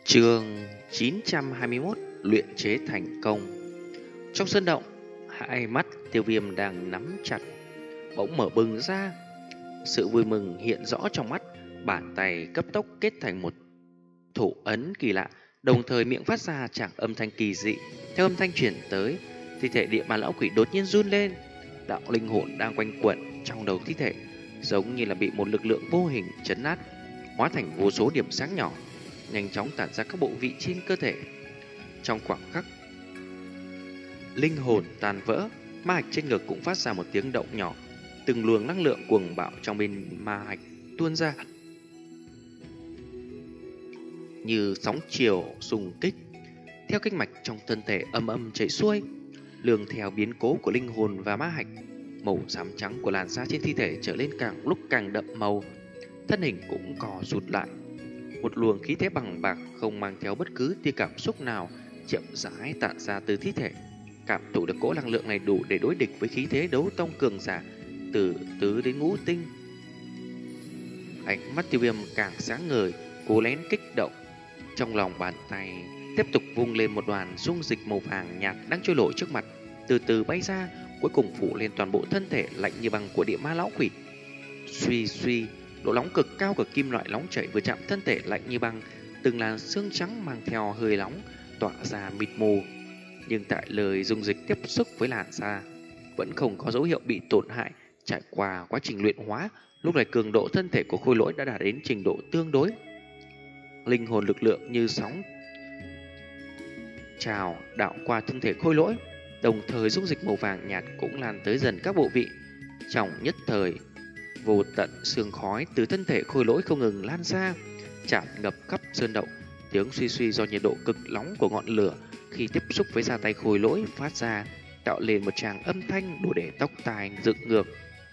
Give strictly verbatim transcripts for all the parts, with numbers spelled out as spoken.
Chương chín trăm hai mươi mốt. Luyện chế thành công. Trong sân động, hai mắt Tiêu Viêm đang nắm chặt bỗng mở bừng ra. Sự vui mừng hiện rõ trong mắt, bàn tay cấp tốc kết thành một thủ ấn kỳ lạ, đồng thời miệng phát ra tràng âm thanh kỳ dị. Theo âm thanh chuyển tới, thi thể địa ma lão quỷ đột nhiên run lên. Đạo linh hồn đang quanh quẩn trong đầu thi thể giống như là bị một lực lượng vô hình chấn nát, hóa thành vô số điểm sáng nhỏ, nhanh chóng tản ra các bộ vị trên cơ thể. Trong khoảng khắc linh hồn tan vỡ, ma hạch trên ngực cũng phát ra một tiếng động nhỏ. Từng luồng năng lượng cuồng bạo trong bên ma hạch tuôn ra như sóng chiều xung kích, theo kinh mạch trong thân thể âm âm chảy xuôi. Lường theo biến cố của linh hồn và ma hạch, màu xám trắng của làn da trên thi thể trở lên càng lúc càng đậm màu, thân hình cũng co rụt lại. Một luồng khí thế bằng bạc không mang theo bất cứ tia cảm xúc nào chậm rãi tản ra từ thi thể. Cảm thụ được cỗ năng lượng này đủ để đối địch với khí thế đấu tông cường giả từ tứ đến ngũ tinh. Ánh mắt Tiêu Viêm càng sáng ngời, cố lén kích động. Trong lòng bàn tay tiếp tục vung lên một đoàn dung dịch màu vàng nhạt đang trôi nổi trước mặt, từ từ bay ra, cuối cùng phủ lên toàn bộ thân thể lạnh như băng của địa ma lão quỷ. Suy suy, độ nóng cực cao của kim loại nóng chảy vừa chạm thân thể lạnh như băng, từng làn xương trắng mang theo hơi nóng tỏa ra mịt mù. Nhưng tại lời dung dịch tiếp xúc với làn da vẫn không có dấu hiệu bị tổn hại. Trải qua quá trình luyện hóa, lúc này cường độ thân thể của khôi lỗi đã đạt đến trình độ tương đối. Linh hồn lực lượng như sóng trào đạo qua thân thể khôi lỗi, đồng thời dung dịch màu vàng nhạt cũng lan tới dần các bộ vị. Trong nhất thời, vô tận sương khói từ thân thể khôi lỗi không ngừng lan ra, tràn ngập khắp sơn động. Tiếng suy suy do nhiệt độ cực nóng của ngọn lửa khi tiếp xúc với da tay khôi lỗi phát ra, tạo lên một tràng âm thanh đủ để tóc tai dựng ngược.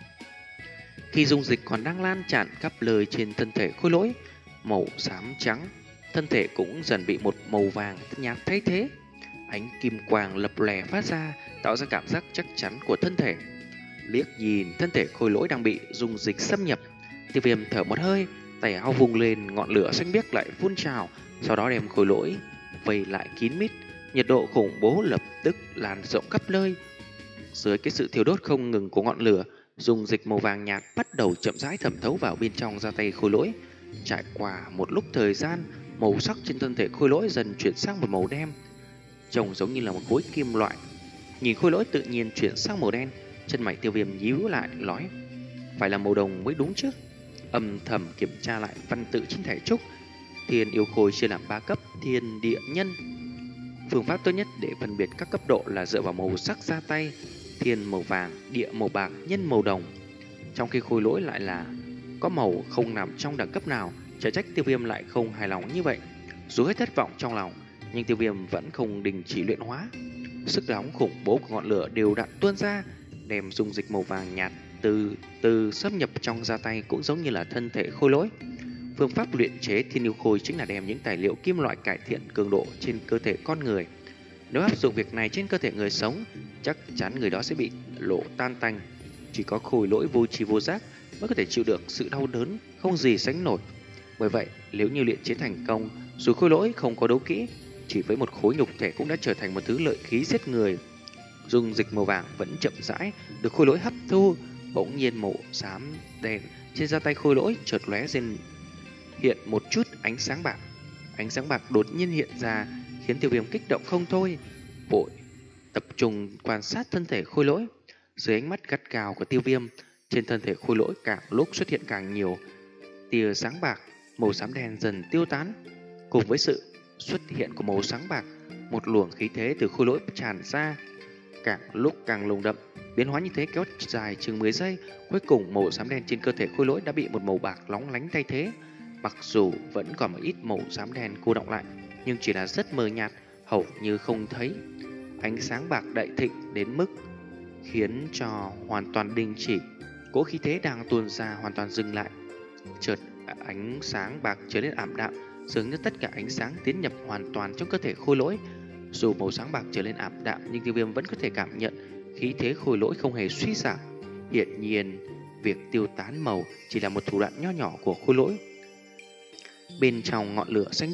Khi dung dịch còn đang lan tràn khắp nơi trên thân thể khôi lỗi màu xám trắng, thân thể cũng dần bị một màu vàng nhạt thay thế. Ánh kim quang lập lòe phát ra, tạo ra cảm giác chắc chắn của thân thể. Liếc nhìn thân thể khôi lỗi đang bị dung dịch xâm nhập, Tiêu Viêm thở một hơi, tay áo vung lên, ngọn lửa xanh biếc lại phun trào, sau đó đem khôi lỗi vây lại kín mít. Nhiệt độ khủng bố lập tức lan rộng khắp nơi. Dưới cái sự thiêu đốt không ngừng của ngọn lửa, dung dịch màu vàng nhạt bắt đầu chậm rãi thẩm thấu vào bên trong da tay khôi lỗi. Trải qua một lúc thời gian, màu sắc trên thân thể khôi lỗi dần chuyển sang một màu đen, trông giống như là một khối kim loại. Nhìn khôi lỗi tự nhiên chuyển sang màu đen, chân mày Tiêu Viêm nhíu lại nói: phải là màu đồng mới đúng chứ. Âm thầm kiểm tra lại văn tự trên thẻ trúc. Thiên yêu khôi chia làm ba cấp: thiên, địa, nhân. Phương pháp tốt nhất để phân biệt các cấp độ là dựa vào màu sắc da tay: thiên màu vàng, địa màu bạc, nhân màu đồng. Trong khi khôi lỗi lại là có màu không nằm trong đẳng cấp nào, chả trách Tiêu Viêm lại không hài lòng như vậy. Dù hết thất vọng trong lòng, nhưng Tiêu Viêm vẫn không đình chỉ luyện hóa. Sức nóng khủng bố của ngọn lửa đều đặn tuôn ra, đem dung dịch màu vàng nhạt từ từ xâm nhập trong da tay, cũng giống như là thân thể khôi lỗi. Phương pháp luyện chế thiên yêu khôi chính là đem những tài liệu kim loại cải thiện cường độ trên cơ thể con người. Nếu áp dụng việc này trên cơ thể người sống, chắc chắn người đó sẽ bị lộ tan tành. Chỉ có khôi lỗi vô tri vô giác mới có thể chịu được sự đau đớn không gì sánh nổi. Bởi vậy, nếu như luyện chế thành công, dù khôi lỗi không có đấu kỹ, chỉ với một khối nhục thể cũng đã trở thành một thứ lợi khí giết người. Dung dịch màu vàng vẫn chậm rãi được khôi lỗi hấp thu. Bỗng nhiên màu xám đen trên da tay khôi lỗi chợt lóe lên hiện một chút ánh sáng bạc. Ánh sáng bạc đột nhiên hiện ra khiến Tiêu Viêm kích động không thôi, vội tập trung quan sát thân thể khôi lỗi. Dưới ánh mắt gắt gao của Tiêu Viêm, trên thân thể khôi lỗi càng lúc xuất hiện càng nhiều tia sáng bạc. Màu xám đen dần tiêu tán, cùng với sự xuất hiện của màu sáng bạc, một luồng khí thế từ khôi lỗi tràn ra, càng lúc càng nồng đậm. Biến hóa như thế kéo dài chừng mười giây, cuối cùng màu xám đen trên cơ thể khôi lỗi đã bị một màu bạc lóng lánh thay thế. Mặc dù vẫn còn một ít màu xám đen cô đọng lại, nhưng chỉ là rất mờ nhạt, hầu như không thấy. Ánh sáng bạc đại thịnh đến mức khiến cho hoàn toàn đình chỉ. Cỗ khí thế đang tuôn ra hoàn toàn dừng lại. Chợt ánh sáng bạc trở nên ảm đạm, dường như tất cả ánh sáng tiến nhập hoàn toàn trong cơ thể khôi lỗi. Dù màu sáng bạc trở nên ảm đạm, nhưng Tiêu Viêm vẫn có thể cảm nhận khí thế khôi lỗi không hề suy giảm. Hiển nhiên, việc tiêu tán màu chỉ là một thủ đoạn nho nhỏ của khôi lỗi. Bên trong ngọn lửa xanh biếc,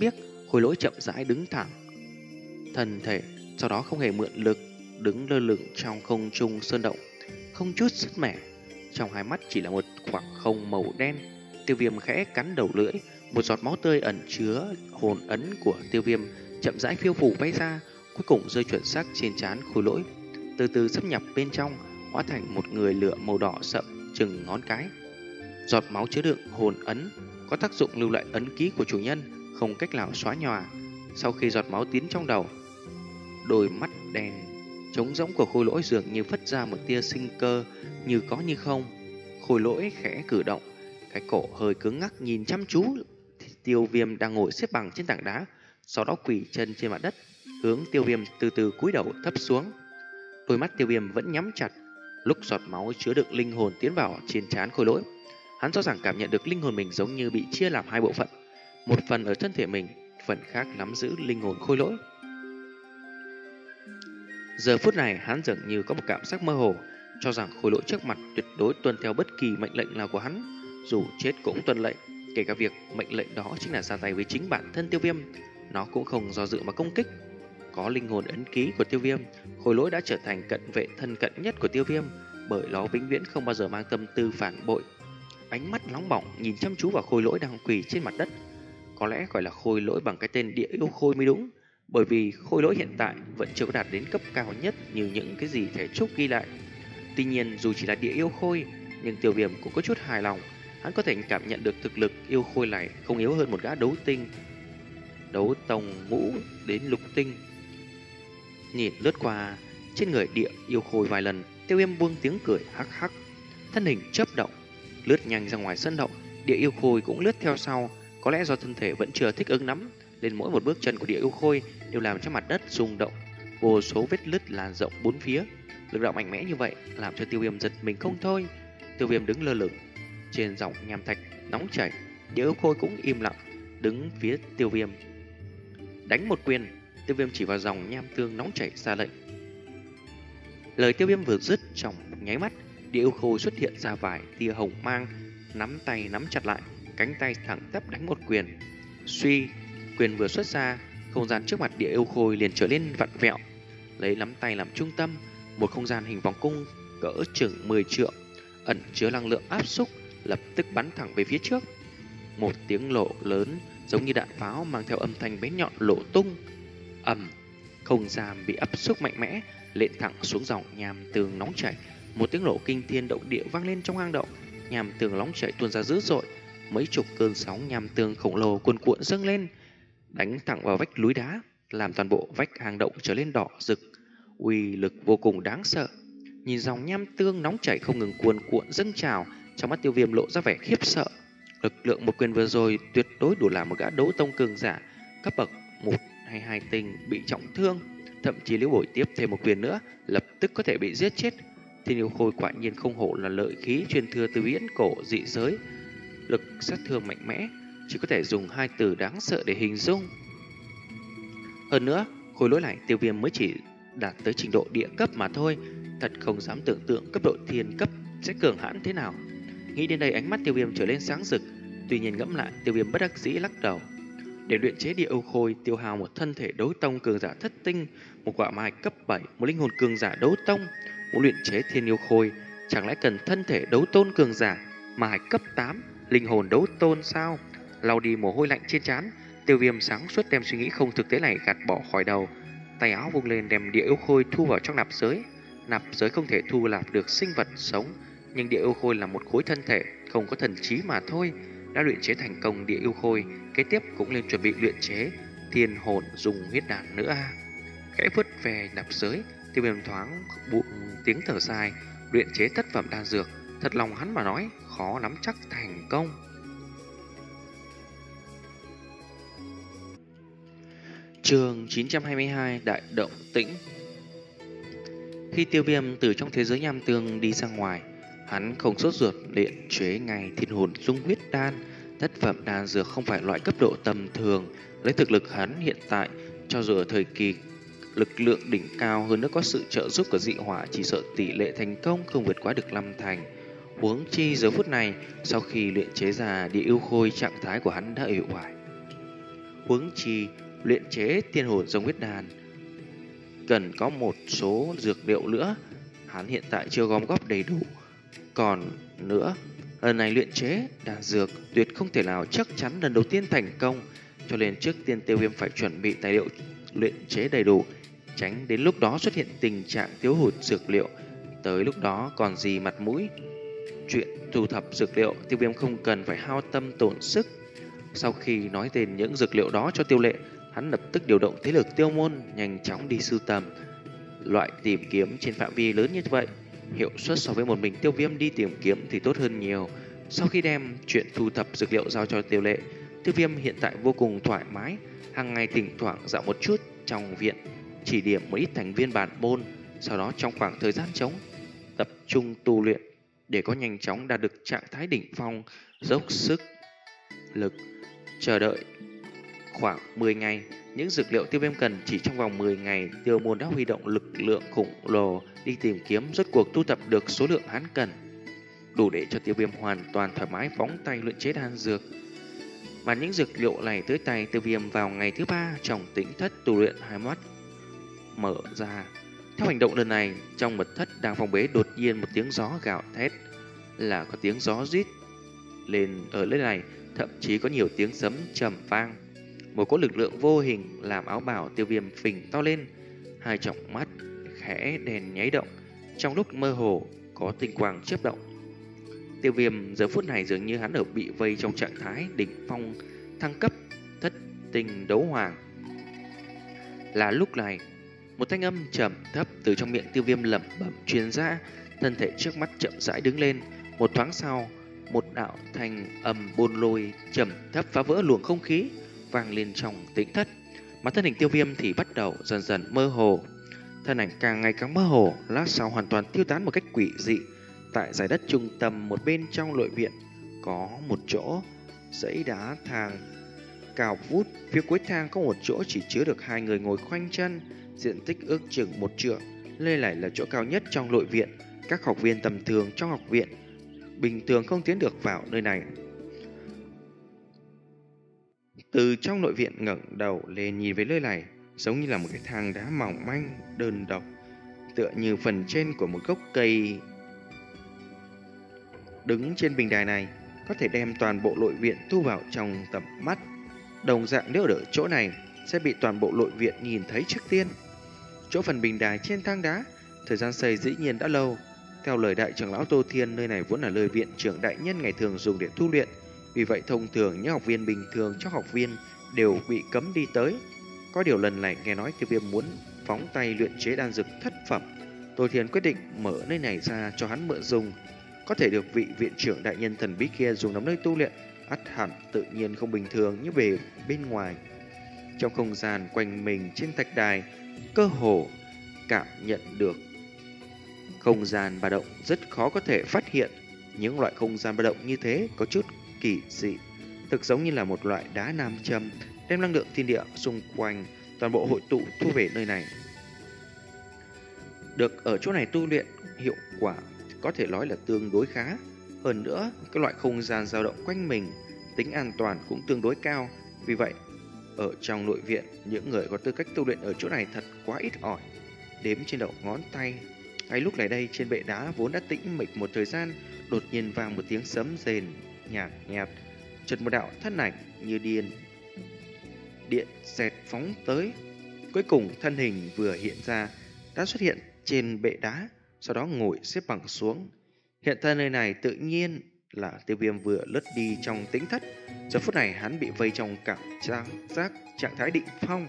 Khôi Lỗi chậm rãi đứng thẳng thân thể, sau đó không hề mượn lực, đứng lơ lửng trong không trung sơn động, không chút sức mẻ. Trong hai mắt chỉ là một khoảng không màu đen. Tiêu Viêm khẽ cắn đầu lưỡi, một giọt máu tươi ẩn chứa hồn ấn của Tiêu Viêm chậm rãi phiêu phù bay ra, cuối cùng rơi chuẩn xác trên trán Khôi Lỗi, từ từ xâm nhập bên trong, hóa thành một người lửa màu đỏ sậm chừng ngón cái. Giọt máu chứa đựng hồn ấn có tác dụng lưu lại ấn ký của chủ nhân, không cách nào xóa nhòa. Sau khi giọt máu tiến trong đầu, đôi mắt đen trống rỗng của Khôi Lỗi dường như phất ra một tia sinh cơ, như có như không. Khôi Lỗi khẽ cử động, cái cổ hơi cứng ngắc nhìn chăm chú Tiêu Viêm đang ngồi xếp bằng trên tảng đá, sau đó quỳ chân trên mặt đất, hướng Tiêu Viêm từ từ cúi đầu thấp xuống. Đôi mắt Tiêu Viêm vẫn nhắm chặt. Lúc giọt máu chứa đựng linh hồn tiến vào trên trán Khôi Lỗi, hắn rõ ràng cảm nhận được linh hồn mình giống như bị chia làm hai bộ phận, một phần ở thân thể mình, phần khác nắm giữ linh hồn Khôi Lỗi. Giờ phút này hắn dường như có một cảm giác mơ hồ, cho rằng Khôi Lỗi trước mặt tuyệt đối tuân theo bất kỳ mệnh lệnh nào của hắn, dù chết cũng tuân lệnh, kể cả việc mệnh lệnh đó chính là ra tay với chính bản thân Tiêu Viêm, nó cũng không do dự mà công kích. Có linh hồn ấn ký của Tiêu Viêm, Khôi Lỗi đã trở thành cận vệ thân cận nhất của Tiêu Viêm, bởi nó vĩnh viễn không bao giờ mang tâm tư phản bội. Ánh mắt nóng bỏng nhìn chăm chú vào Khôi Lỗi đang quỳ trên mặt đất. Có lẽ gọi là Khôi Lỗi bằng cái tên Địa Yêu Khôi mới đúng, bởi vì Khôi Lỗi hiện tại vẫn chưa có đạt đến cấp cao nhất như những cái gì thể trúc ghi lại. Tuy nhiên dù chỉ là Địa Yêu Khôi, nhưng Tiêu Viêm cũng có chút hài lòng. Hắn có thể cảm nhận được thực lực yêu khôi này không yếu hơn một gã đấu tinh, đấu tông ngũ đến lục tinh. Nhìn lướt qua trên người Địa Yêu Khôi vài lần, Tiêu Viêm buông tiếng cười hắc hắc, thân hình chớp động lướt nhanh ra ngoài sân động. Địa Yêu Khôi cũng lướt theo sau, có lẽ do thân thể vẫn chưa thích ứng lắm, nên mỗi một bước chân của Địa Yêu Khôi đều làm cho mặt đất rung động, vô số vết nứt lan rộng bốn phía. Lực đạo mạnh mẽ như vậy làm cho Tiêu Viêm giật mình không thôi. Tiêu Viêm đứng lơ lửng trên dòng nham thạch nóng chảy, Địa Yêu Khôi cũng im lặng đứng phía Tiêu Viêm. Đánh một quyền, Tiêu Viêm chỉ vào dòng nham tương nóng chảy ra lệnh. Lời Tiêu Viêm vừa dứt, trong nháy mắt, Địa Yêu Khôi xuất hiện ra vài tia hồng mang, nắm tay nắm chặt lại, cánh tay thẳng tắp đánh một quyền. Suy, quyền vừa xuất ra, không gian trước mặt Địa Yêu Khôi liền trở lên vặn vẹo. Lấy nắm tay làm trung tâm, một không gian hình vòng cung cỡ chừng mười trượng, ẩn chứa năng lượng áp xúc, lập tức bắn thẳng về phía trước. Một tiếng nổ lớn giống như đạn pháo mang theo âm thanh bén nhọn nổ tung. Ầm, không gian bị áp xúc mạnh mẽ lên thẳng xuống dòng nham tường nóng chảy. Một tiếng nổ kinh thiên động địa vang lên trong hang động, nham tường nóng chảy tuôn ra dữ dội, mấy chục cơn sóng nham tường khổng lồ cuồn cuộn dâng lên, đánh thẳng vào vách núi đá, làm toàn bộ vách hang động trở lên đỏ rực, uy lực vô cùng đáng sợ. Nhìn dòng nham tương nóng chảy không ngừng cuồn cuộn dâng trào, trong mắt Tiêu Viêm lộ ra vẻ khiếp sợ. Lực lượng một quyền vừa rồi tuyệt đối đủ làm một gã đấu tông cường giả cấp bậc một hay hai tinh bị trọng thương, thậm chí nếu bồi tiếp thêm một quyền nữa, lập tức có thể bị giết chết. Thiên Yêu Khôi quả nhiên không hổ là lợi khí truyền thừa từ viễn cổ dị giới, lực sát thương mạnh mẽ, chỉ có thể dùng hai từ đáng sợ để hình dung. Hơn nữa, Khôi Lỗi này Tiêu Viêm mới chỉ đạt tới trình độ địa cấp mà thôi, thật không dám tưởng tượng cấp độ thiên cấp sẽ cường hãn thế nào. Nghĩ đến đây, ánh mắt Tiêu Viêm trở lên sáng rực. Tuy nhiên ngẫm lại, Tiêu Viêm bất đắc dĩ lắc đầu. Để luyện chế Địa Yêu Khôi tiêu hao một thân thể đấu tông cường giả thất tinh, một quả mai cấp bảy, một linh hồn cường giả đấu tông. Muốn luyện chế Thiên Yêu Khôi chẳng lẽ cần thân thể đấu tôn cường giả mai cấp tám, linh hồn đấu tôn sao? Lau đi mồ hôi lạnh trên trán, Tiêu Viêm sáng suốt đem suy nghĩ không thực tế này gạt bỏ khỏi đầu. Tay áo vung lên đem Địa Yêu Khôi thu vào trong nạp giới. Nạp giới không thể thu nạp được sinh vật sống, nhưng Địa Yêu Khôi là một khối thân thể không có thần trí mà thôi. Đã luyện chế thành công Địa Yêu Khôi, kế tiếp cũng nên chuẩn bị luyện chế Thiên Hồn dùng huyết đàn nữa a. Khẽ vuốt về nạp giới, Tiêu Viêm thoáng bụng tiếng thở dài. Luyện chế thất phẩm đan dược, thật lòng hắn mà nói khó nắm chắc thành công. Chương chín trăm hai mươi hai, Đại Động Tĩnh. Khi Tiêu Viêm từ trong thế giới nham tương đi ra ngoài, hắn không sốt ruột luyện chế ngay Thiên Hồn dung huyết đan. Thất phẩm đan dược không phải loại cấp độ tầm thường. Lấy thực lực hắn hiện tại, cho dù ở thời kỳ lực lượng đỉnh cao hơn nữa có sự trợ giúp của dị hỏa, chỉ sợ tỷ lệ thành công không vượt quá được năm thành. Huống chi giờ phút này, sau khi luyện chế ra Địa Yêu Khôi, trạng thái của hắn đã uể oải. Huống chi luyện chế tiên hồn rồng huyết đàn cần có một số dược liệu nữa, hắn hiện tại chưa gom góp đầy đủ. Còn nữa, lần này luyện chế đan dược tuyệt không thể nào chắc chắn lần đầu tiên thành công, cho nên trước tiên Tiêu Viêm phải chuẩn bị tài liệu luyện chế đầy đủ, tránh đến lúc đó xuất hiện tình trạng thiếu hụt dược liệu. Tới lúc đó còn gì mặt mũi. Chuyện thu thập dược liệu, Tiêu Viêm không cần phải hao tâm tổn sức. Sau khi nói tên những dược liệu đó cho Tiêu Lệ, hắn lập tức điều động thế lực Tiêu môn nhanh chóng đi sưu tầm. Loại tìm kiếm trên phạm vi lớn như vậy, hiệu suất so với một mình Tiêu Viêm đi tìm kiếm thì tốt hơn nhiều. Sau khi đem chuyện thu thập dược liệu giao cho Tiêu Lệ, Tiêu Viêm hiện tại vô cùng thoải mái, hàng ngày thỉnh thoảng dạo một chút trong viện, chỉ điểm một ít thành viên bản môn, sau đó trong khoảng thời gian trống tập trung tu luyện để có nhanh chóng đạt được trạng thái đỉnh phong, dốc sức lực chờ đợi khoảng mười ngày. Những dược liệu Tiêu Viêm cần chỉ trong vòng mười ngày, Tiêu môn đã huy động lực lượng khủng lồ đi tìm kiếm, rốt cuộc thu thập được số lượng hắn cần, đủ để cho Tiêu Viêm hoàn toàn thoải mái phóng tay luyện chế đan dược. Mà những dược liệu này tới tay Tiêu Viêm vào ngày thứ ba trong tĩnh thất tu luyện, hai mắt mở ra. Theo hành động lần này, trong mật thất đang phong bế đột nhiên một tiếng gió gào thét, là có tiếng gió rít lên ở nơi này, thậm chí có nhiều tiếng sấm trầm vang. Một cỗ lực lượng vô hình làm áo bào Tiêu Viêm phình to lên, hai tròng mắt khẽ đèn nháy động, trong lúc mơ hồ có tinh quang chớp động. Tiêu Viêm giờ phút này dường như hắn ở bị vây trong trạng thái đỉnh phong thăng cấp thất tinh đấu hoàng. Là lúc này, một thanh âm trầm thấp từ trong miệng Tiêu Viêm lẩm bẩm truyền ra, thân thể trước mắt chậm rãi đứng lên. Một thoáng sau, một đạo thanh âm bôn lôi trầm thấp phá vỡ luồng không khí, vang lên trong tĩnh thất. Mà thân hình Tiêu Viêm thì bắt đầu dần dần mơ hồ, thân ảnh càng ngày càng mơ hồ, lát sau hoàn toàn tiêu tán một cách quỷ dị. Tại giải đất trung tâm một bên trong nội viện có một chỗ dãy đá thang cao vút, phía cuối thang có một chỗ chỉ chứa được hai người ngồi khoanh chân, diện tích ước chừng một trượng. Nơi này là chỗ cao nhất trong nội viện, các học viên tầm thường trong học viện bình thường không tiến được vào nơi này. Từ trong nội viện ngẩng đầu lên nhìn về nơi này, giống như là một cái thang đá mỏng manh đơn độc, tựa như phần trên của một gốc cây. Đứng trên bình đài này có thể đem toàn bộ nội viện thu vào trong tầm mắt. Đồng dạng nếu ở chỗ này sẽ bị toàn bộ nội viện nhìn thấy trước tiên. Chỗ phần bình đài trên thang đá, thời gian xây dĩ nhiên đã lâu. Theo lời đại trưởng lão Tô Thiên, nơi này vốn là nơi viện trưởng đại nhân ngày thường dùng để tu luyện. Vì vậy thông thường những học viên bình thường trong học viên đều bị cấm đi tới. Có điều lần này nghe nói Tiêu Viêm muốn phóng tay luyện chế đan dược thất phẩm, Tô Thiên quyết định mở nơi này ra cho hắn mượn dùng. Có thể được vị viện trưởng đại nhân thần bí kia dùng làm nơi tu luyện, ắt hẳn tự nhiên không bình thường như về bên ngoài. Trong không gian quanh mình trên thạch đài, cơ hồ cảm nhận được không gian ba động rất khó có thể phát hiện. Những loại không gian ba động như thế có chút kỳ dị, thực giống như là một loại đá nam châm, đem năng lượng thiên địa xung quanh toàn bộ hội tụ thu về nơi này. Được ở chỗ này tu luyện, hiệu quả có thể nói là tương đối khá. Hơn nữa, cái loại không gian dao động quanh mình, tính an toàn cũng tương đối cao. Vì vậy, ở trong nội viện, những người có tư cách tu luyện ở chỗ này thật quá ít ỏi, đếm trên đầu ngón tay. Ngay lúc này đây, trên bệ đá vốn đã tĩnh mịch một thời gian, đột nhiên vang một tiếng sấm rền nhạt nhạt, chợt một đạo thân ảnh như điên điện xẹt phóng tới. Cuối cùng thân hình vừa hiện ra đã xuất hiện trên bệ đá, sau đó ngồi xếp bằng xuống. Hiện thân nơi này tự nhiên là Tiêu Viêm vừa lướt đi trong tĩnh thất. Giờ phút này hắn bị vây trong cảm giác trạng thái định phong.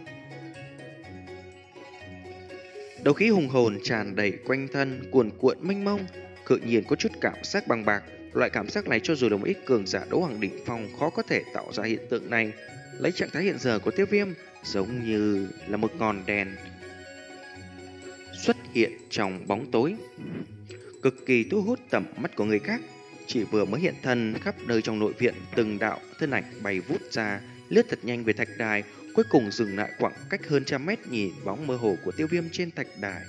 Đấu khí hùng hồn tràn đầy quanh thân, cuồn cuộn mênh mông, tự nhiên có chút cảm giác bằng bạc. Loại cảm giác này cho dù là một ít cường giả đấu hoàng đỉnh phong khó có thể tạo ra hiện tượng này. Lấy trạng thái hiện giờ của Tiêu Viêm giống như là một ngọn đèn xuất hiện trong bóng tối, cực kỳ thu hút tầm mắt của người khác. Chỉ vừa mới hiện thân, khắp nơi trong nội viện từng đạo thân ảnh bay vút ra, lướt thật nhanh về thạch đài, cuối cùng dừng lại khoảng cách hơn trăm mét nhìn bóng mơ hồ của Tiêu Viêm trên thạch đài.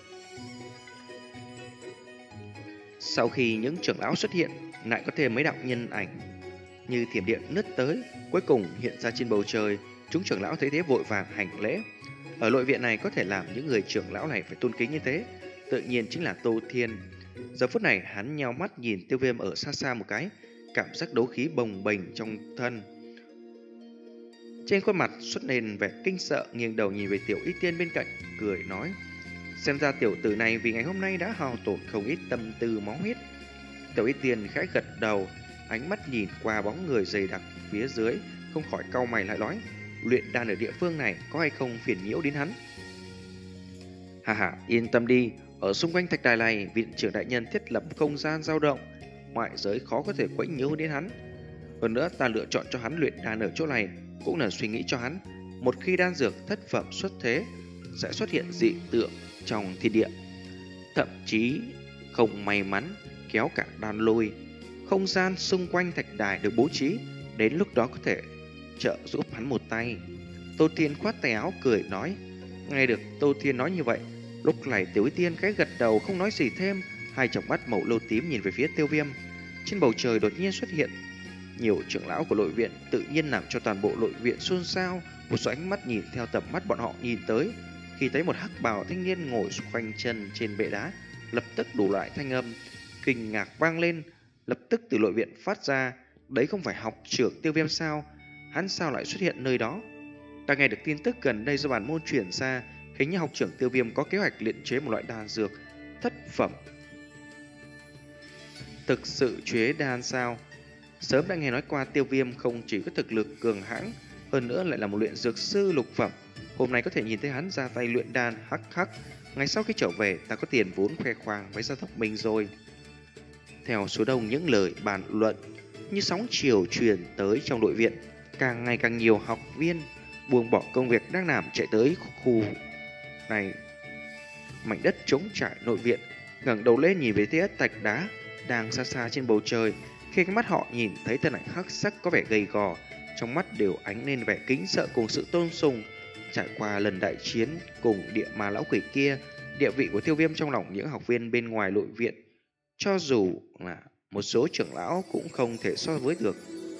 Sau khi những trưởng lão xuất hiện, lại có thêm mấy đạo nhân ảnh như thiểm điện lướt tới, cuối cùng hiện ra trên bầu trời. Chúng trưởng lão thấy thế vội vàng hành lễ. Ở nội viện này có thể làm những người trưởng lão này phải tôn kính như thế, tự nhiên chính là Tô Thiên. Giờ phút này hắn nheo mắt nhìn Tiêu Viêm ở xa xa một cái, cảm giác đấu khí bồng bềnh trong thân. Trên khuôn mặt xuất lên vẻ kinh sợ, nghiêng đầu nhìn về Tiểu Y Tiên bên cạnh, cười nói: xem ra tiểu tử này vì ngày hôm nay đã hao tổn không ít tâm tư máu huyết. Tiểu Y Tiên khẽ gật đầu, ánh mắt nhìn qua bóng người dày đặc phía dưới, không khỏi cau mày lại nói: luyện đan ở địa phương này có hay không phiền nhiễu đến hắn? Hà hà, yên tâm đi, ở xung quanh thạch đài này, viện trưởng đại nhân thiết lập không gian dao động, ngoại giới khó có thể quấy nhiễu đến hắn. Hơn nữa, ta lựa chọn cho hắn luyện đan ở chỗ này cũng là suy nghĩ cho hắn, một khi đan dược thất phẩm xuất thế, sẽ xuất hiện dị tượng trong thiên địa, thậm chí không may mắn kéo cả đan lôi. Không gian xung quanh thạch đài được bố trí, đến lúc đó có thể trợ giúp hắn một tay. Tô Thiên khoát tay áo cười nói. Nghe được Tô Thiên nói như vậy, lúc này Tiểu Y Tiên cái gật đầu không nói gì thêm, hai tròng mắt màu lâu tím nhìn về phía Tiêu Viêm. Trên bầu trời đột nhiên xuất hiện nhiều trưởng lão của nội viện, tự nhiên làm cho toàn bộ nội viện xôn xao. Một số ánh mắt nhìn theo tầm mắt bọn họ nhìn tới, khi thấy một hắc bào thanh niên ngồi khoanh chân trên bệ đá, lập tức đủ loại thanh âm kinh ngạc vang lên, lập tức từ nội viện phát ra. Đấy không phải học trưởng Tiêu Viêm sao? Hắn sao lại xuất hiện nơi đó? Ta nghe được tin tức gần đây do bản môn chuyển ra, hình như học trưởng Tiêu Viêm có kế hoạch luyện chế một loại đan dược thất phẩm. Thực sự chế đan sao? Sớm đã nghe nói qua Tiêu Viêm không chỉ có thực lực cường hãn, hơn nữa lại là một luyện dược sư lục phẩm. Hôm nay có thể nhìn thấy hắn ra tay luyện đan, hắc hắc. Ngày sau khi trở về, ta có tiền vốn khoe khoang với gia tộc mình rồi. Theo số đông những lời bàn luận như sóng chiều truyền tới trong nội viện, càng ngày càng nhiều học viên buông bỏ công việc đang làm chạy tới khu này. Mảnh đất trống trải nội viện, ngẩng đầu lên nhìn về phía thạch đá đang xa xa trên bầu trời. Khi cái mắt họ nhìn thấy thân ảnh hắc sắc có vẻ gầy gò, trong mắt đều ánh lên vẻ kính sợ cùng sự tôn sùng. Trải qua lần đại chiến cùng địa ma lão quỷ kia, địa vị của Tiêu Viêm trong lòng những học viên bên ngoài nội viện, cho dù là một số trưởng lão cũng không thể so với được.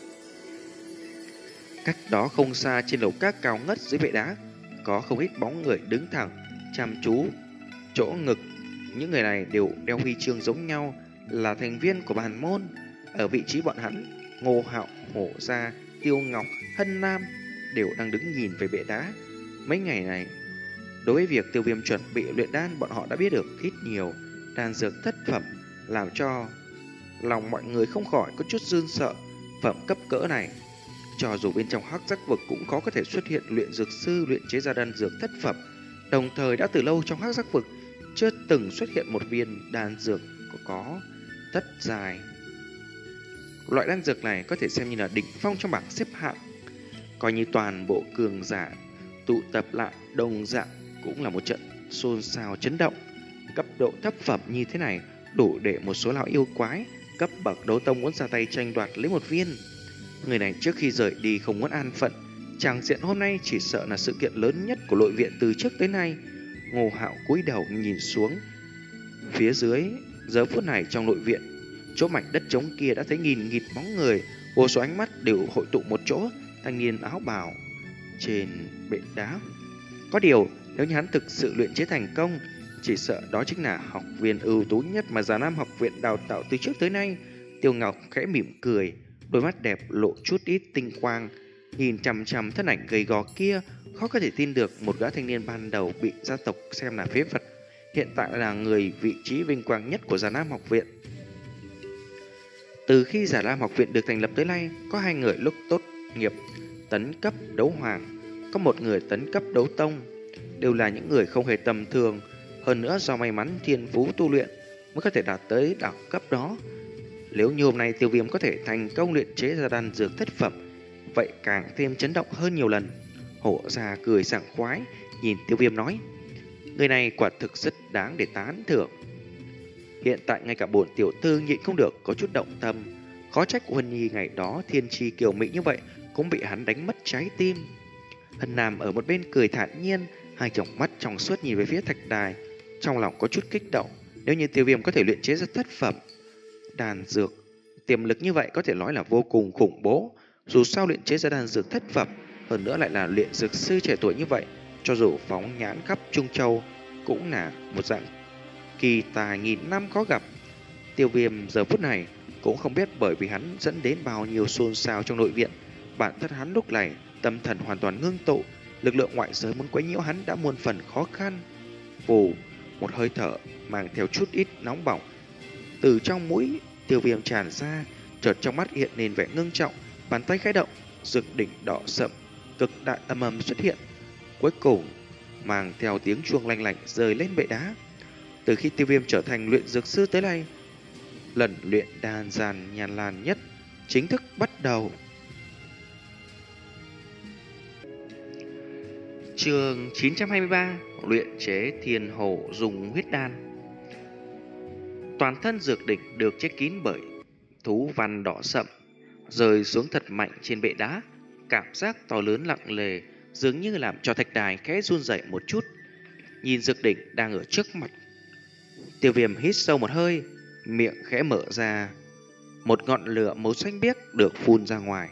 Cách đó không xa, trên lầu các cao ngất dưới bệ đá, có không ít bóng người đứng thẳng, chăm chú chỗ ngực. Những người này đều đeo huy chương giống nhau, là thành viên của bản môn. Ở vị trí bọn hắn, Ngô Hạo, Hổ Gia, Tiêu Ngọc, Hân Nam đều đang đứng nhìn về bệ đá. Mấy ngày này, đối với việc Tiêu Viêm chuẩn bị luyện đan, bọn họ đã biết được ít nhiều. Đan dược thất phẩm làm cho lòng mọi người không khỏi có chút run sợ. Phẩm cấp cỡ này, cho dù bên trong hắc giác vực cũng khó có thể xuất hiện luyện dược sư luyện chế ra đan dược thất phẩm. Đồng thời đã từ lâu trong hắc giác vực chưa từng xuất hiện một viên đan dược có, có tất dài. Loại đan dược này có thể xem như là đỉnh phong trong bảng xếp hạng, coi như toàn bộ cường giả tụ tập lại đồng dạng cũng là một trận xôn xao chấn động. Cấp độ thấp phẩm như thế này đủ để một số lão yêu quái cấp bậc đấu tông muốn ra tay tranh đoạt lấy một viên. Người này trước khi rời đi không muốn an phận, tràng diện hôm nay chỉ sợ là sự kiện lớn nhất của nội viện từ trước tới nay. Ngô Hạo cúi đầu nhìn xuống phía dưới. Giờ phút này trong nội viện, chỗ mảnh đất trống kia đã thấy nghìn nghịt bóng người, vô số ánh mắt đều hội tụ một chỗ. Thanh niên áo bào trên bệ đá, có điều nếu như hắn thực sự luyện chế thành công, chỉ sợ đó chính là học viên ưu tú nhất mà Già Nam học viện đào tạo từ trước tới nay. Tiêu Ngọc khẽ mỉm cười, đôi mắt đẹp lộ chút ít tinh quang, nhìn chằm chằm thân ảnh gầy gò kia, khó có thể tin được một gã thanh niên ban đầu bị gia tộc xem là phế vật, hiện tại là người vị trí vinh quang nhất của Già Nam học viện. Từ khi Già Nam học viện được thành lập tới nay, có hai người lúc tốt nghiệp tấn cấp đấu hoàng, có một người tấn cấp đấu tông, đều là những người không hề tầm thường. Hơn nữa do may mắn thiên phú tu luyện mới có thể đạt tới đẳng cấp đó. Nếu như hôm nay Tiêu Viêm có thể thành công luyện chế ra đan dược thất phẩm, vậy càng thêm chấn động hơn nhiều lần. Hổ Gia cười sảng khoái nhìn Tiêu Viêm nói, người này quả thực rất đáng để tán thưởng. Hiện tại ngay cả bổn tiểu thư nhịn không được có chút động tâm. Khó trách Huân Nhi ngày đó thiên tri kiều mỹ như vậy cũng bị hắn đánh mất trái tim. Hân Nam ở một bên cười thản nhiên, hai tròng mắt trong suốt nhìn về phía thạch đài, trong lòng có chút kích động. Nếu như Tiêu Viêm có thể luyện chế ra thất phẩm đan dược, tiềm lực như vậy có thể nói là vô cùng khủng bố. Dù sao luyện chế ra đan dược thất phẩm hơn nữa lại là luyện dược sư trẻ tuổi như vậy, cho dù phóng nhãn khắp Trung Châu cũng là một dạng kỳ tài nghìn năm khó gặp. Tiêu Viêm giờ phút này cũng không biết bởi vì hắn dẫn đến bao nhiêu xôn xao trong nội viện, bản thân hắn lúc này tâm thần hoàn toàn ngưng tụ, lực lượng ngoại giới muốn quấy nhiễu hắn đã muôn phần khó khăn. Vù, một hơi thở mang theo chút ít nóng bỏng từ trong mũi Tiêu Viêm tràn ra, chợt trong mắt hiện lên vẻ ngưng trọng, bàn tay khẽ động, dược đỉnh đỏ sậm cực đại âm ầm xuất hiện, cuối cùng mang theo tiếng chuông lanh lảnh rơi lên bệ đá. Từ khi Tiêu Viêm trở thành luyện dược sư tới nay, lần luyện đan gian nhàn lan nhất chính thức bắt đầu. Chương chín trăm hai mươi ba: Luyện chế Thiên Hổ Dùng Huyết Đan. Toàn thân dược đỉnh được che kín bởi thú văn đỏ sậm, rơi xuống thật mạnh trên bệ đá, cảm giác to lớn nặng nề, dường như làm cho thạch đài khẽ run rẩy một chút. Nhìn dược đỉnh đang ở trước mặt, Tiêu Viêm hít sâu một hơi, miệng khẽ mở ra, một ngọn lửa màu xanh biếc được phun ra ngoài.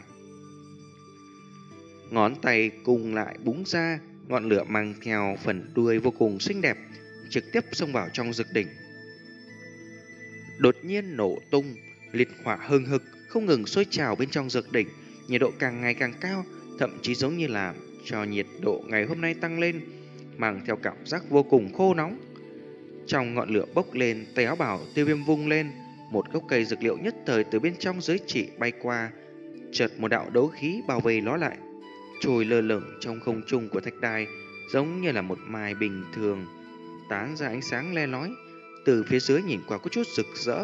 Ngón tay cùng lại búng ra, ngọn lửa mang theo phần đuôi vô cùng xinh đẹp, trực tiếp xông vào trong dược đỉnh. Đột nhiên nổ tung, liệt hỏa hừng hực không ngừng sôi trào bên trong dược đỉnh, nhiệt độ càng ngày càng cao, thậm chí giống như là cho nhiệt độ ngày hôm nay tăng lên, mang theo cảm giác vô cùng khô nóng. Trong ngọn lửa bốc lên, tay áo bào Tiêu Viêm vung lên, một gốc cây dược liệu nhất thời từ bên trong giới chỉ bay qua, chợt một đạo đấu khí bao vây nó lại, trôi lơ lửng trong không trung của thạch đài, giống như là một mai bình thường, tán ra ánh sáng le lói, từ phía dưới nhìn qua có chút rực rỡ.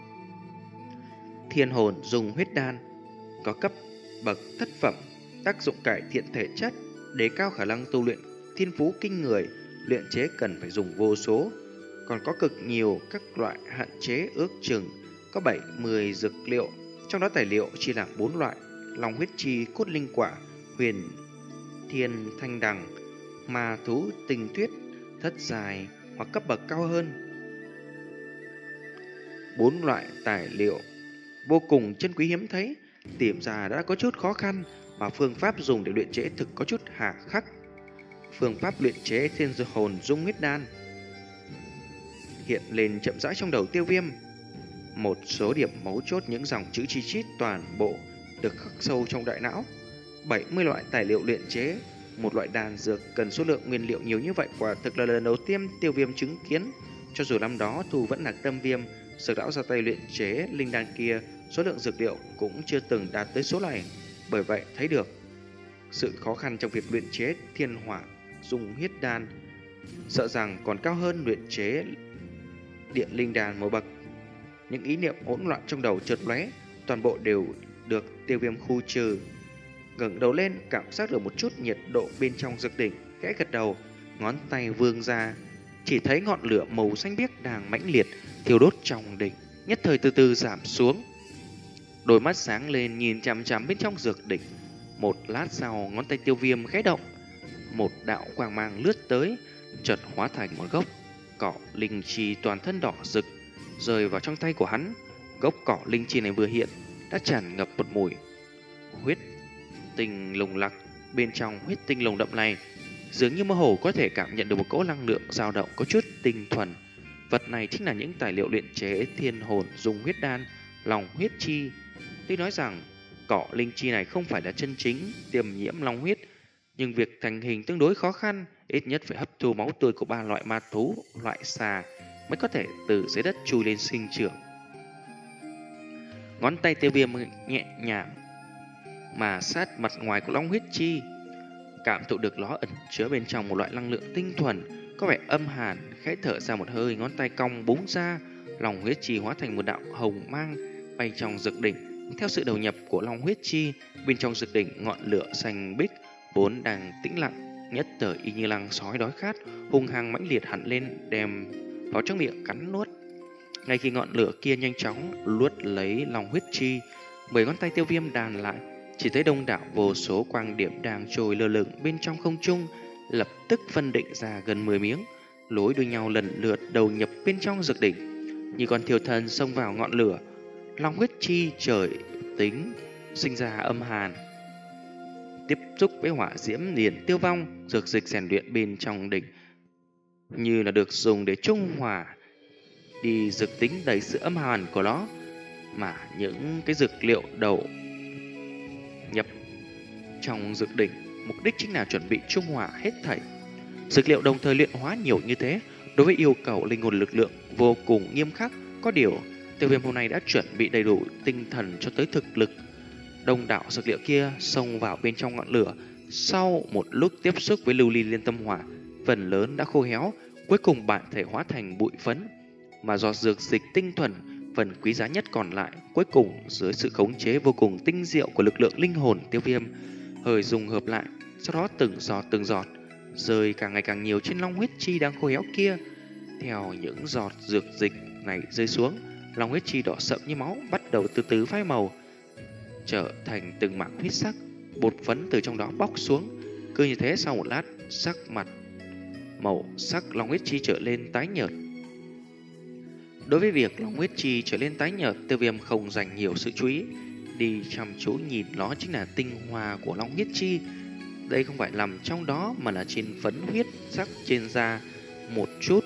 Thiên Hồn Dùng Huyết Đan có cấp bậc thất phẩm, tác dụng cải thiện thể chất, đề cao khả năng tu luyện, thiên phú kinh người, luyện chế cần phải dùng vô số, còn có cực nhiều các loại hạn chế, ước chừng có bảy mươi dược liệu, trong đó tài liệu chia làm bốn loại: Long huyết chi, cốt linh quả, huyền thiên thanh đằng, ma thú tinh tuyết, thất dài hoặc cấp bậc cao hơn. Bốn loại tài liệu vô cùng chân quý hiếm thấy, tìm ra đã có chút khó khăn, mà phương pháp dùng để luyện chế thực có chút hà khắc. Phương pháp luyện chế Thiên Hồn Dung Huyết Đan hiện lên chậm rãi trong đầu Tiêu Viêm. Một số điểm mấu chốt, những dòng chữ chi chít toàn bộ được khắc sâu trong đại não. bảy mươi loại tài liệu luyện chế một loại đan dược cần số lượng nguyên liệu nhiều như vậy, quả thực là lần đầu tiên Tiêu Viêm chứng kiến. Cho dù năm đó Thu vẫn là Tâm Viêm, Dược lão ra tay luyện chế linh đan kia, số lượng dược liệu cũng chưa từng đạt tới số này. Bởi vậy thấy được sự khó khăn trong việc luyện chế Thiên Hỏa Dung Huyết Đan sợ rằng còn cao hơn luyện chế Điện Linh Đan một bậc. Những ý niệm hỗn loạn trong đầu chợt lóe, toàn bộ đều được Tiêu Viêm khu trừ. Ngẩng đầu lên, cảm giác được một chút nhiệt độ bên trong dược đỉnh, khẽ gật đầu, ngón tay vươn ra, chỉ thấy ngọn lửa màu xanh biếc đang mãnh liệt thiêu đốt trong đỉnh, nhất thời từ từ giảm xuống. Đôi mắt sáng lên nhìn chằm chằm bên trong dược đỉnh. Một lát sau, ngón tay Tiêu Viêm khẽ động, một đạo quang mang lướt tới, chợt hóa thành một gốc cỏ linh chi toàn thân đỏ rực, rơi vào trong tay của hắn. Gốc cỏ linh chi này vừa hiện đã tràn ngập một mùi huyết tinh lồng lặc. Bên trong huyết tinh lồng đậm này, dường như mơ hồ có thể cảm nhận được một cỗ năng lượng dao động có chút tinh thuần. Vật này chính là những tài liệu luyện chế Thiên Hồn Dung Huyết Đan, Long huyết chi. Tuy nói rằng cỏ linh chi này không phải là chân chính tiềm nhiễm long huyết, nhưng việc thành hình tương đối khó khăn, ít nhất phải hấp thu máu tươi của ba loại ma thú, loại xà mới có thể từ dưới đất chui lên sinh trưởng. Ngón tay Tiêu Viêm nhẹ nhàng mà sát mặt ngoài của long huyết chi, cảm thụ được nó ẩn chứa bên trong một loại năng lượng tinh thuần, có vẻ âm hàn. Khẽ thở ra một hơi, ngón tay cong búng ra, long huyết chi hóa thành một đạo hồng mang bay trong dược đỉnh. Theo sự đầu nhập của long huyết chi, bên trong dược đỉnh ngọn lửa xanh bích vốn đang tĩnh lặng, nhất thời y như lăng sói đói khát, hung hăng mãnh liệt hẳn lên, đem vào trong miệng cắn nuốt. Ngay khi ngọn lửa kia nhanh chóng luốt lấy long huyết chi, mười ngón tay Tiêu Viêm đàn lại, chỉ thấy đông đảo vô số quang điểm đang trôi lơ lửng bên trong không trung, lập tức phân định ra gần mười miếng, nối đuôi nhau lần lượt đầu nhập bên trong dược đỉnh, như con thiêu thần xông vào ngọn lửa. Long huyết chi trời tính sinh ra âm hàn, tiếp xúc với hỏa diễm liền tiêu vong. Dược dịch rèn luyện bên trong đỉnh như là được dùng để trung hòa đi dược tính đầy sự âm hàn của nó, mà những cái dược liệu đầu nhập trong dược đỉnh mục đích chính là chuẩn bị trung hòa hết thảy. Dược liệu đồng thời luyện hóa nhiều như thế, đối với yêu cầu linh hồn lực lượng vô cùng nghiêm khắc. Có điều Tiêu Viêm hôm nay đã chuẩn bị đầy đủ tinh thần cho tới thực lực. Đông đảo dược liệu kia xông vào bên trong ngọn lửa, sau một lúc tiếp xúc với lưu ly liên tâm hỏa, phần lớn đã khô héo, cuối cùng bản thể hóa thành bụi phấn. Mà do dược dịch tinh thuần, phần quý giá nhất còn lại, cuối cùng dưới sự khống chế vô cùng tinh diệu của lực lượng linh hồn Tiêu Viêm hơi dùng hợp lại, sau đó từng giọt từng giọt rơi càng ngày càng nhiều trên long huyết chi đang khô héo kia. Theo những giọt dược dịch này rơi xuống, long huyết chi đỏ sậm như máu bắt đầu từ từ phai màu, trở thành từng mảng huyết sắc. Bột phấn từ trong đó bóc xuống. Cứ như thế sau một lát, sắc mặt màu sắc long huyết chi trở lên tái nhợt. Đối với việc long huyết chi trở lên tái nhợt, Tiêu Viêm không dành nhiều sự chú ý, đi chăm chú nhìn nó chính là tinh hoa của long huyết chi. Đây không phải nằm trong đó mà là trên phấn huyết sắc trên da một chút.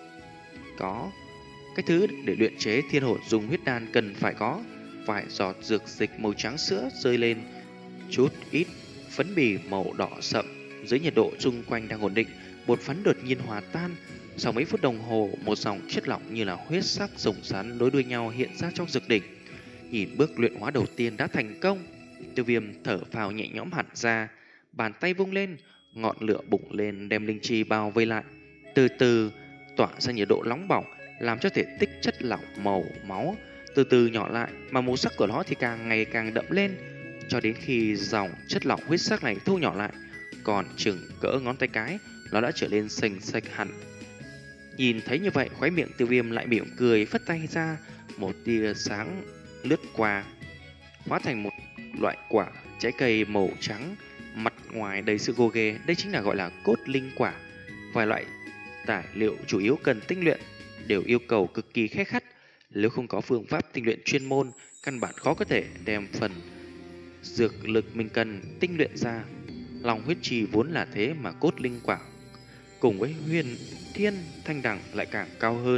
Có cái thứ để luyện chế thiên hồn dùng huyết đan cần phải có. Vài giọt dược dịch màu trắng sữa rơi lên, chút ít phấn bì màu đỏ sậm. Dưới nhiệt độ xung quanh đang ổn định, bột phấn đột nhiên hòa tan. Sau mấy phút đồng hồ, một dòng chất lỏng như là huyết sắc rồng rắn nối đuôi nhau hiện ra trong dược đỉnh. Nhìn bước luyện hóa đầu tiên đã thành công, Tiêu Viêm thở phào nhẹ nhõm hẳn ra. Bàn tay vung lên, ngọn lửa bùng lên đem linh chi bao vây lại, từ từ tỏa ra nhiệt độ nóng bỏng, làm cho thể tích chất lỏng màu máu từ từ nhỏ lại, mà màu sắc của nó thì càng ngày càng đậm lên, cho đến khi dòng chất lỏng huyết sắc này thu nhỏ lại, còn chừng cỡ ngón tay cái, nó đã trở nên xanh xạch hẳn. Nhìn thấy như vậy, khóe miệng Tiêu Viêm lại mỉm cười, phất tay ra, một tia sáng lướt qua, hóa thành một loại quả trái cây màu trắng, mặt ngoài đầy sự gồ ghề. Đây chính là gọi là cốt linh quả. Vài loại tài liệu chủ yếu cần tinh luyện đều yêu cầu cực kỳ khắc khắt. Nếu không có phương pháp tinh luyện chuyên môn, căn bản khó có thể đem phần dược lực mình cần tinh luyện ra. Lòng huyết trì vốn là thế, mà cốt linh quả cùng với huyền thiên thanh đằng lại càng cao hơn.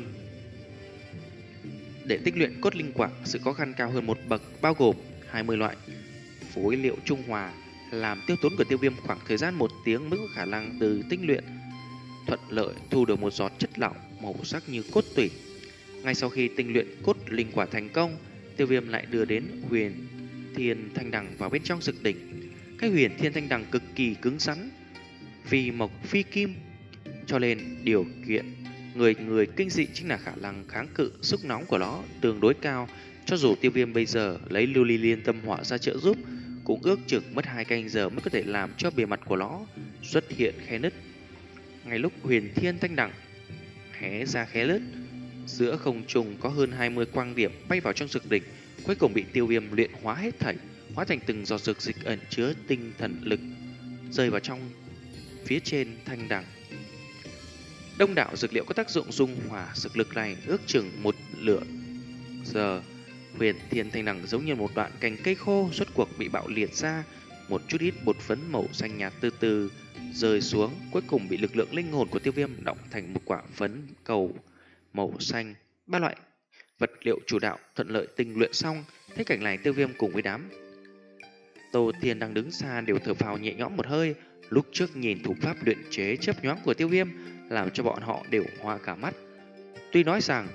Để tinh luyện cốt linh quả, sự khó khăn cao hơn một bậc, bao gồm hai mươi loại phối liệu trung hòa, làm tiêu tốn của Tiêu Viêm khoảng thời gian một tiếng mới có khả năng từ tinh luyện thuận lợi thu được một giọt chất lỏng màu sắc như cốt tủy. Ngay sau khi tinh luyện cốt linh quả thành công, Tiêu Viêm lại đưa đến huyền thiên thanh đằng vào bên trong dược đỉnh. Cái huyền thiên thanh đằng cực kỳ cứng rắn, vì mộc phi kim, cho nên điều kiện người người kinh dị chính là khả năng kháng cự sức nóng của nó tương đối cao. Cho dù Tiêu Viêm bây giờ lấy lưu ly liên tâm hỏa ra trợ giúp, cũng ước chừng mất hai canh giờ mới có thể làm cho bề mặt của nó xuất hiện khe nứt. Ngay lúc huyền thiên thanh đằng hé ra khe nứt, giữa không trung có hơn hai mươi quang điểm bay vào trong dược đỉnh, cuối cùng bị Tiêu Viêm luyện hóa hết thảy, hóa thành từng giọt dược dịch ẩn chứa tinh thần lực rơi vào trong phía trên thanh đằng. Đông đảo dược liệu có tác dụng dung hòa dược lực này, ước chừng một lửa giờ. Huyền thiên thanh đằng giống như một đoạn cành cây khô rốt cuộc bị bạo liệt ra, một chút ít bột phấn màu xanh nhạt từ từ rơi xuống, cuối cùng bị lực lượng linh hồn của Tiêu Viêm đọng thành một quả phấn cầu màu xanh. Ba loại vật liệu chủ đạo thuận lợi tinh luyện xong. Thấy cảnh này, Tiêu Viêm cùng với đám Tô Thiên đang đứng xa đều thở phào nhẹ nhõm một hơi. Lúc trước nhìn thủ pháp luyện chế chớp nhoáng của Tiêu Viêm làm cho bọn họ đều hoa cả mắt. Tuy nói rằng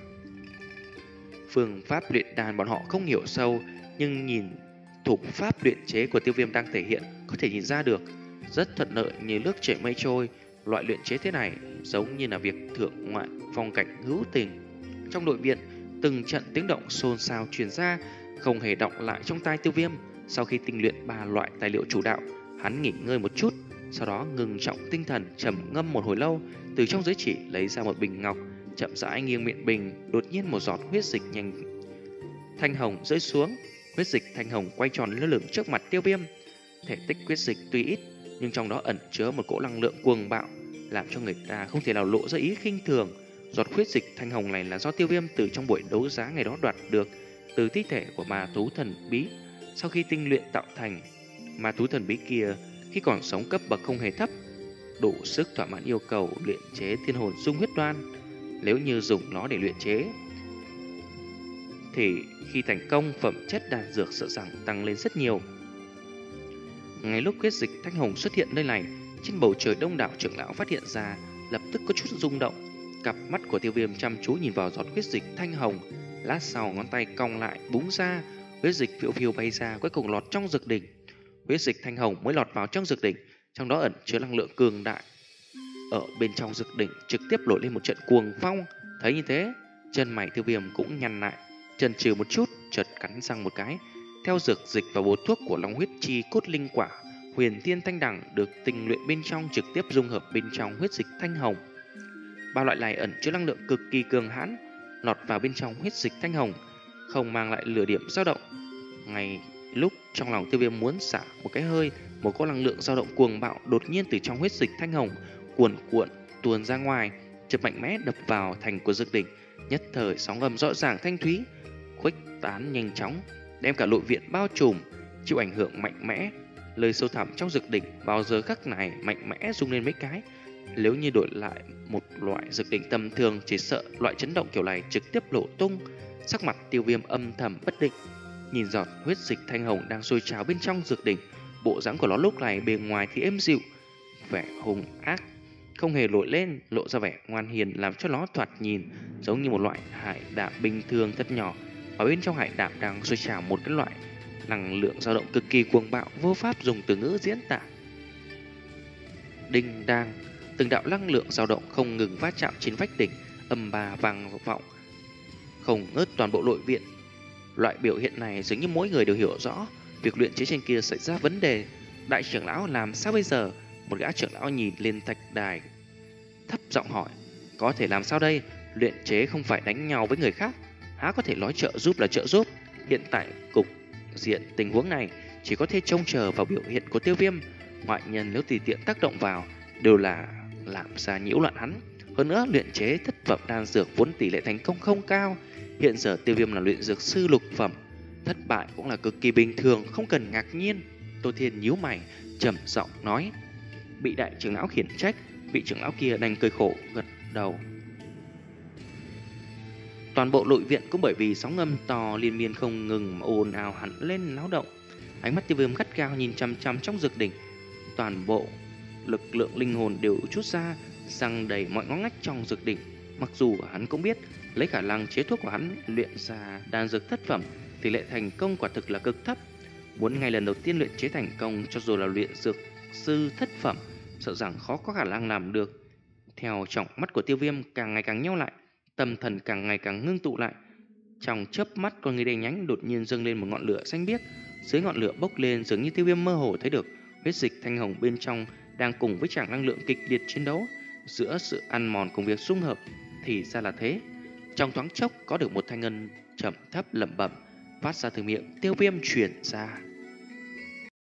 phương pháp luyện đan bọn họ không hiểu sâu, nhưng nhìn thủ pháp luyện chế của Tiêu Viêm đang thể hiện, có thể nhìn ra được rất thuận lợi như nước chảy mây trôi. Loại luyện chế thế này giống như là việc thưởng ngoạn phong cảnh hữu tình. Trong nội viện, từng trận tiếng động xôn xao truyền ra, không hề động lại trong tai Tiêu Viêm. Sau khi tinh luyện ba loại tài liệu chủ đạo, hắn nghỉ ngơi một chút, sau đó ngừng trọng tinh thần, trầm ngâm một hồi lâu, từ trong giới chỉ lấy ra một bình ngọc, chậm rãi nghiêng miệng bình. Đột nhiên một giọt huyết dịch nhanh thanh hồng rơi xuống. Huyết dịch thanh hồng quay tròn lơ lửng trước mặt Tiêu Viêm. Thể tích huyết dịch tuy ít, nhưng trong đó ẩn chứa một cỗ năng lượng cuồng bạo, làm cho người ta không thể nào lộ ra ý khinh thường. Giọt huyết dịch thanh hồng này là do Tiêu Viêm từ trong buổi đấu giá ngày đó đoạt được từ thi thể của ma thú thần bí. Sau khi tinh luyện tạo thành, ma thú thần bí kia khi còn sống cấp bậc không hề thấp, đủ sức thỏa mãn yêu cầu luyện chế thiên hồn dung huyết đoan. Nếu như dùng nó để luyện chế thì khi thành công, phẩm chất đan dược sợ rằng tăng lên rất nhiều. Ngay lúc huyết dịch thanh hồng xuất hiện nơi này, trên bầu trời đông đảo trưởng lão phát hiện ra, lập tức có chút rung động. Cặp mắt của Tiêu Viêm chăm chú nhìn vào giọt huyết dịch thanh hồng. Lát sau ngón tay cong lại búng ra, huyết dịch phiêu phiêu bay ra, cuối cùng lọt trong dược đỉnh. Huyết dịch thanh hồng mới lọt vào trong dược đỉnh, trong đó ẩn chứa năng lượng cường đại. Ở bên trong dược đỉnh trực tiếp nổi lên một trận cuồng phong. Thấy như thế, chân mày Tiêu Viêm cũng nhăn lại, chần chừ một chút, chợt cắn răng một cái. Theo dược dịch và bột thuốc của Long huyết chi cốt linh quả, Huyền Thiên Thanh Đằng được tinh luyện bên trong trực tiếp dung hợp bên trong huyết dịch thanh hồng. Ba loại này ẩn chứa năng lượng cực kỳ cường hãn, lọt vào bên trong huyết dịch thanh hồng, không mang lại lửa điểm dao động. Ngay lúc trong lòng Tiêu Viêm muốn xả một cái hơi, một cỗ năng lượng dao động cuồng bạo đột nhiên từ trong huyết dịch thanh hồng cuồn cuộn tuôn ra ngoài, chợt mạnh mẽ đập vào thành của dược đỉnh. Nhất thời sóng âm rõ ràng thanh thúy khuếch tán nhanh chóng, đem cả nội viện bao trùm, chịu ảnh hưởng mạnh mẽ. Lời sâu thẳm trong dược đỉnh vào giờ khắc này mạnh mẽ rung lên mấy cái. Nếu như đổi lại một loại dược đỉnh tầm thường, chỉ sợ loại chấn động kiểu này trực tiếp lộ tung. Sắc mặt Tiêu Viêm âm thầm bất định, nhìn giọt huyết dịch thanh hồng đang sôi trào bên trong dược đỉnh. Bộ dáng của nó lúc này bề ngoài thì êm dịu, vẻ hung ác không hề nổi lên, lộ ra vẻ ngoan hiền, làm cho nó thoạt nhìn giống như một loại hải đạm bình thường thật nhỏ. Ở bên trong hải đạm đang sôi trào một cái loại năng lượng dao động cực kỳ cuồng bạo, vô pháp dùng từ ngữ diễn tả. Đinh đang, từng đạo năng lượng dao động không ngừng va chạm trên vách đỉnh, âm bà vang vọng không ngớt toàn bộ nội viện. Loại biểu hiện này dường như mỗi người đều hiểu rõ, việc luyện chế trên kia xảy ra vấn đề. Đại trưởng lão làm sao bây giờ? Một gã trưởng lão nhìn lên thạch đài, thấp giọng hỏi: có thể làm sao đây? Luyện chế không phải đánh nhau với người khác, há có thể nói trợ giúp là trợ giúp? Hiện tại cục diện tình huống này chỉ có thể trông chờ vào biểu hiện của Tiêu Viêm. Ngoại nhân nếu tùy tiện tác động vào đều là làm ra nhiễu loạn hắn. Hơn nữa, luyện chế thất phẩm đan dược vốn tỷ lệ thành công không cao. Hiện giờ Tiêu Viêm là luyện dược sư lục phẩm, thất bại cũng là cực kỳ bình thường, không cần ngạc nhiên. Tô Thiên nhíu mày, trầm giọng nói. Bị đại trưởng lão khiển trách, vị trưởng lão kia đành cười khổ gật đầu. Toàn bộ nội viện cũng bởi vì sóng âm to liên miên không ngừng mà ồn ào hẳn lên náo động. Ánh mắt Tiêu Viêm gắt gao nhìn chăm chăm trong dược đỉnh, toàn bộ lực lượng linh hồn đều chút ra, răng đầy mọi ngõ ngách trong dược đỉnh. Mặc dù hắn cũng biết lấy khả năng chế thuốc của hắn luyện ra đan dược thất phẩm, tỷ lệ thành công quả thực là cực thấp. Muốn ngay lần đầu tiên luyện chế thành công, cho dù là luyện dược sư thất phẩm, sợ rằng khó có khả năng làm được. Theo trọng mắt của Tiêu Viêm càng ngày càng nheo lại, tâm thần càng ngày càng ngưng tụ lại. Trong chớp mắt, con người đen nhánh đột nhiên dâng lên một ngọn lửa xanh biếc. Dưới ngọn lửa bốc lên, dường như Tiêu Viêm mơ hồ thấy được huyết dịch thanh hồng bên trong đang cùng với tràng năng lượng kịch liệt chiến đấu. Giữa sự ăn mòn cùng việc xung hợp thì ra là thế. Trong thoáng chốc có được một thanh âm trầm thấp lẩm bẩm phát ra từ miệng Tiêu Viêm truyền ra.